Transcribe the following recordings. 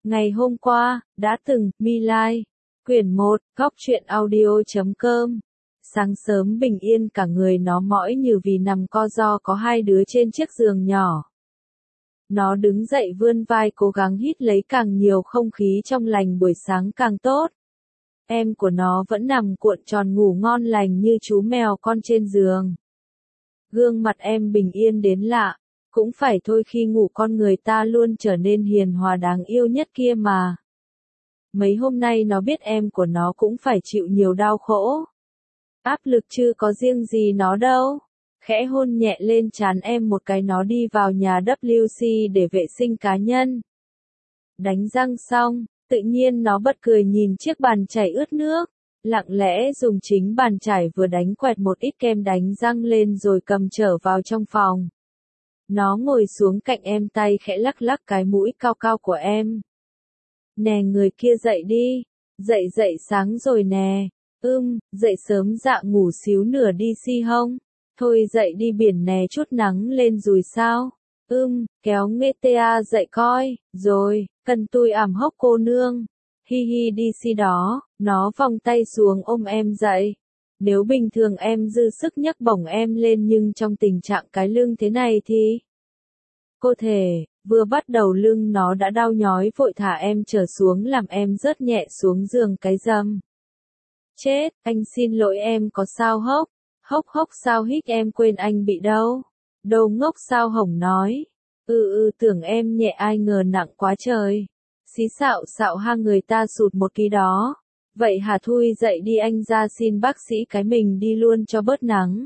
Ngày hôm qua, đã từng, My Lai. Quyển 1, góc truyện audio.com. Sáng sớm bình yên cả người nó mỏi như vì nằm co ro có hai đứa trên chiếc giường nhỏ. Nó đứng dậy vươn vai cố gắng hít lấy càng nhiều không khí trong lành buổi sáng càng tốt. Em của nó vẫn nằm cuộn tròn ngủ ngon lành như chú mèo con trên giường. Gương mặt em bình yên đến lạ. Cũng phải thôi khi ngủ con người ta luôn trở nên hiền hòa đáng yêu nhất kia mà. Mấy hôm nay nó biết em của nó cũng phải chịu nhiều đau khổ. Áp lực chứ có riêng gì nó đâu. Khẽ hôn nhẹ lên trán em một cái nó đi vào nhà WC để vệ sinh cá nhân. Đánh răng xong, tự nhiên nó bật cười nhìn chiếc bàn chải ướt nước. Lặng lẽ dùng chính bàn chải vừa đánh quẹt một ít kem đánh răng lên rồi cầm trở vào trong phòng. Nó ngồi xuống cạnh em tay khẽ lắc lắc cái mũi cao cao của em. Nè người kia dậy đi. Dậy sáng rồi nè. Dậy sớm dạ ngủ xíu nửa đi si hông. Thôi dậy đi biển nè chút nắng lên rồi sao. Kéo nghệ tea dậy coi. Rồi, cần tui ảm hốc cô nương. Hi hi đi si đó. Nó vòng tay xuống ôm em dậy. Nếu bình thường em dư sức nhấc bổng em lên nhưng trong tình trạng cái lưng thế này thì... Cô thể, vừa bắt đầu lưng nó đã đau nhói vội thả em trở xuống làm em rớt nhẹ xuống giường cái râm. Chết, anh xin lỗi em có sao hốc? Hốc sao hích em quên anh bị đâu? Đồ ngốc sao hổng nói? Tưởng em nhẹ ai ngờ nặng quá trời. Xí xạo ha người ta sụt 1 ký đó. Vậy hả thui dậy đi anh ra xin bác sĩ cái mình đi luôn cho bớt nắng.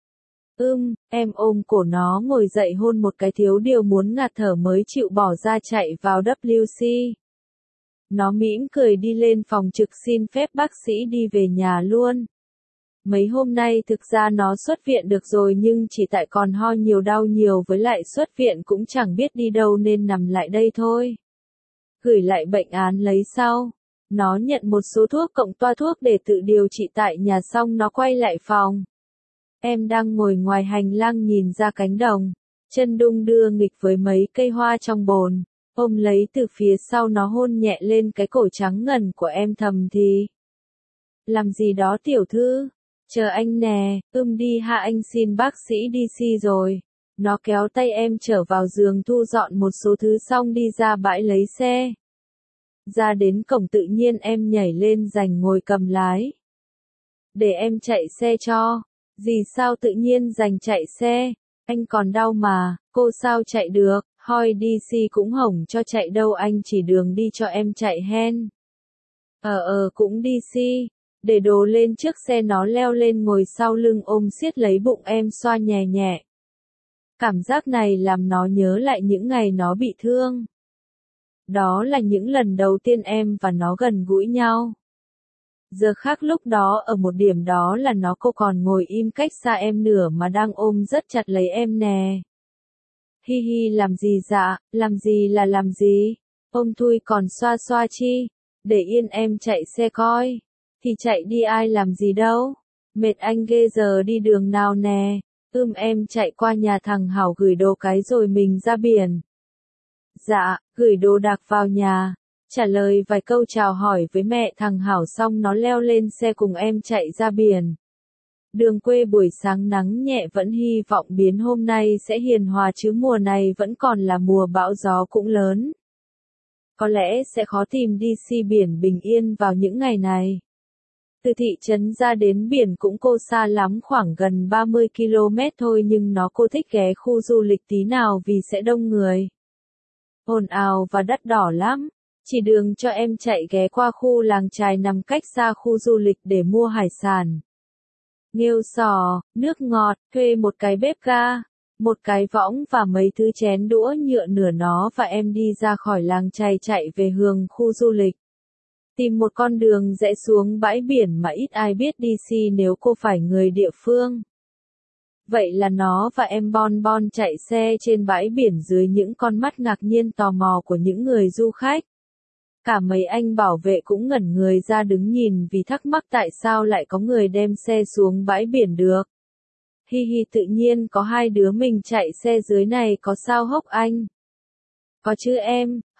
Em ôm cổ nó ngồi dậy hôn một cái thiếu điều muốn ngạt thở mới chịu bỏ ra chạy vào WC. Nó mỉm cười đi lên phòng trực xin phép bác sĩ đi về nhà luôn. Mấy hôm nay thực ra nó xuất viện được rồi nhưng chỉ tại còn ho nhiều đau nhiều với lại xuất viện cũng chẳng biết đi đâu nên nằm lại đây thôi. Gửi lại bệnh án lấy sau. Nó nhận một số thuốc cộng toa thuốc để tự điều trị tại nhà xong nó quay lại phòng. Em đang ngồi ngoài hành lang nhìn ra cánh đồng, chân đung đưa nghịch với mấy cây hoa trong bồn, ôm lấy từ phía sau nó hôn nhẹ lên cái cổ trắng ngần của em thầm thì. Làm gì đó tiểu thư? Chờ anh nè, đi hạ anh xin bác sĩ đi si rồi. Nó kéo tay em trở vào giường thu dọn một số thứ xong đi ra bãi lấy xe. Ra đến cổng tự nhiên em nhảy lên giành ngồi cầm lái. Để em chạy xe cho. Gì sao tự nhiên giành chạy xe, anh còn đau mà, cô sao chạy được, hoi đi si cũng hổng cho chạy đâu anh chỉ đường đi cho em chạy hen. Cũng đi si, để đồ lên trước xe nó leo lên ngồi sau lưng ôm siết lấy bụng em xoa nhẹ nhẹ. Cảm giác này làm nó nhớ lại những ngày nó bị thương. Đó là những lần đầu tiên em và nó gần gũi nhau. Giờ khác lúc đó ở một điểm đó là cô còn ngồi im cách xa em nửa mà đang ôm rất chặt lấy em nè. Hi hi làm gì dạ, làm gì là làm gì, ôm thui còn xoa xoa chi, để yên em chạy xe coi, thì chạy đi ai làm gì đâu, mệt anh ghê giờ đi đường nào nè, em chạy qua nhà thằng Hảo gửi đồ cái rồi mình ra biển. Dạ, gửi đồ đạc vào nhà. Trả lời vài câu chào hỏi với mẹ thằng Hảo xong nó leo lên xe cùng em chạy ra biển. Đường quê buổi sáng nắng nhẹ vẫn hy vọng biến hôm nay sẽ hiền hòa chứ mùa này vẫn còn là mùa bão gió cũng lớn. Có lẽ sẽ khó tìm đi si biển bình yên vào những ngày này. Từ thị trấn ra đến biển cũng cô xa lắm khoảng gần 30 km thôi nhưng cô thích ghé khu du lịch tí nào vì sẽ đông người. Ồn ào và đắt đỏ lắm. Chỉ đường cho em chạy ghé qua khu làng chài nằm cách xa khu du lịch để mua hải sản. Nghêu sò, nước ngọt, thuê một cái bếp ga, một cái võng và mấy thứ chén đũa nhựa nửa nó và em đi ra khỏi làng chài chạy về hướng khu du lịch. Tìm một con đường rẽ xuống bãi biển mà ít ai biết đi si nếu cô phải người địa phương. Vậy là nó và em bon chạy xe trên bãi biển dưới những con mắt ngạc nhiên tò mò của những người du khách. Cả mấy anh bảo vệ cũng ngẩn người ra đứng nhìn vì thắc mắc tại sao lại có người đem xe xuống bãi biển được. Hi hi tự nhiên có hai đứa mình chạy xe dưới này có sao hốc anh? Có chứ em,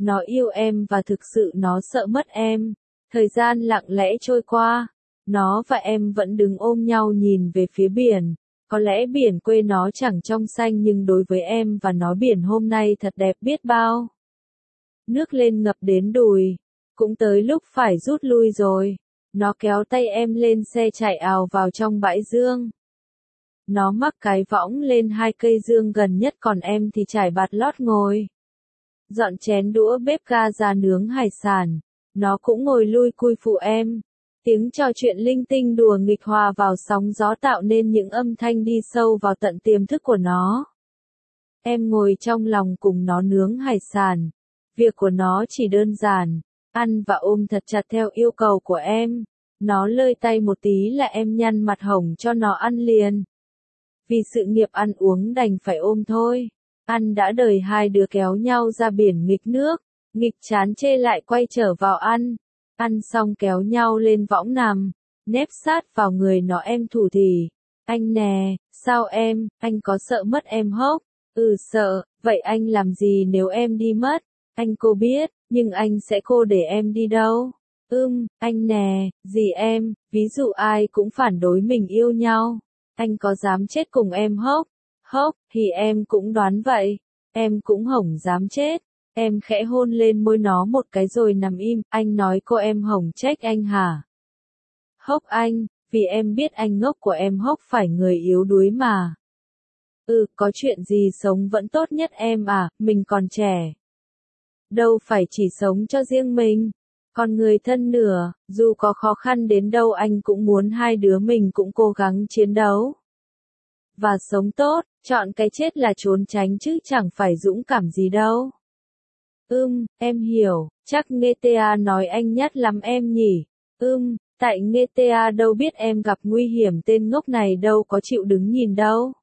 Nó yêu em và thực sự nó sợ mất em. Thời gian lặng lẽ trôi qua. Nó và em vẫn đứng ôm nhau nhìn về phía biển. Có lẽ biển quê nó chẳng trong xanh nhưng đối với em và nó biển hôm nay thật đẹp biết bao. Nước lên ngập đến đùi. Cũng tới lúc phải rút lui rồi. Nó kéo tay em lên xe chạy ào vào trong bãi dương. Nó mắc cái võng lên 2 cây dương gần nhất còn em thì trải bạt lót ngồi. Dọn chén đũa bếp ga ra nướng hải sản. Nó cũng ngồi lui cui phụ em. Tiếng trò chuyện linh tinh đùa nghịch hòa vào sóng gió tạo nên những âm thanh đi sâu vào tận tiềm thức của nó. Em ngồi trong lòng cùng nó nướng hải sản. Việc của nó chỉ đơn giản, ăn và ôm thật chặt theo yêu cầu của em. Nó lơi tay một tí là em nhăn mặt hồng cho nó ăn liền. Vì sự nghiệp ăn uống đành phải ôm thôi. Ăn đã đời hai đứa kéo nhau ra biển nghịch nước. Nghịch chán chê lại quay trở vào ăn. Ăn xong kéo nhau lên võng nằm. Nép sát vào người nó em thủ thỉ. Anh nè, sao em, anh có sợ mất em hốc? Ừ sợ, vậy anh làm gì nếu em đi mất? Anh cô biết, nhưng anh sẽ cô để em đi đâu? Anh nè, gì em, ví dụ ai cũng phản đối mình yêu nhau. Anh có dám chết cùng em hốc? Hốc, thì em cũng đoán vậy. Em cũng hổng dám chết. Em khẽ hôn lên môi nó một cái rồi nằm im, anh nói cô em hổng trách anh hả? Hốc anh, vì em biết anh ngốc của em hốc phải người yếu đuối mà. Có chuyện gì sống vẫn tốt nhất em à, mình còn trẻ. Đâu phải chỉ sống cho riêng mình. Còn người thân nữa, dù có khó khăn đến đâu anh cũng muốn hai đứa mình cũng cố gắng chiến đấu. Và sống tốt, chọn cái chết là trốn tránh chứ chẳng phải dũng cảm gì đâu. Em hiểu, chắc Ngheta nói anh nhát lắm em nhỉ. Tại Ngheta đâu biết em gặp nguy hiểm tên ngốc này đâu có chịu đứng nhìn đâu.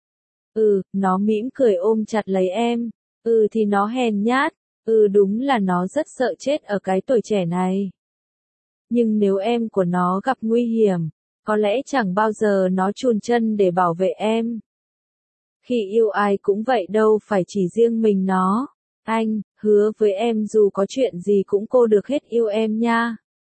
Nó mỉm cười ôm chặt lấy em. Thì nó hèn nhát. Đúng là nó rất sợ chết ở cái tuổi trẻ này. Nhưng nếu em của nó gặp nguy hiểm, có lẽ chẳng bao giờ nó chùn chân để bảo vệ em. Khi yêu ai cũng vậy đâu phải chỉ riêng mình nó. Anh, hứa với em dù có chuyện gì cũng cô được hết yêu em nha.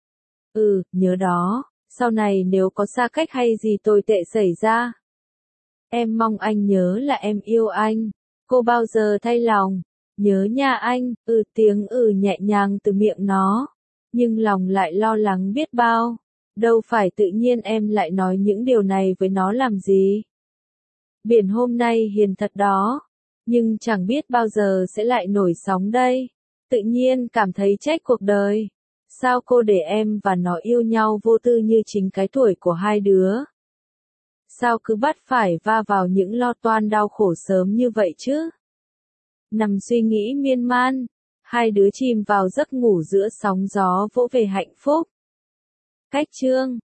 Nhớ đó, sau này nếu có xa cách hay gì tồi tệ xảy ra. Em mong anh nhớ là em yêu anh. Cô bao giờ thay lòng. Nhớ nha anh, tiếng nhẹ nhàng từ miệng nó. Nhưng lòng lại lo lắng biết bao. Đâu phải tự nhiên em lại nói những điều này với nó làm gì. Biển hôm nay hiền thật đó. Nhưng chẳng biết bao giờ sẽ lại nổi sóng đây. Tự nhiên cảm thấy trách cuộc đời. Sao cô để em và nó yêu nhau vô tư như chính cái tuổi của hai đứa. Sao cứ bắt phải va vào những lo toan đau khổ sớm như vậy chứ? Nằm suy nghĩ miên man, hai đứa chìm vào giấc ngủ giữa sóng gió vỗ về hạnh phúc. Cách chương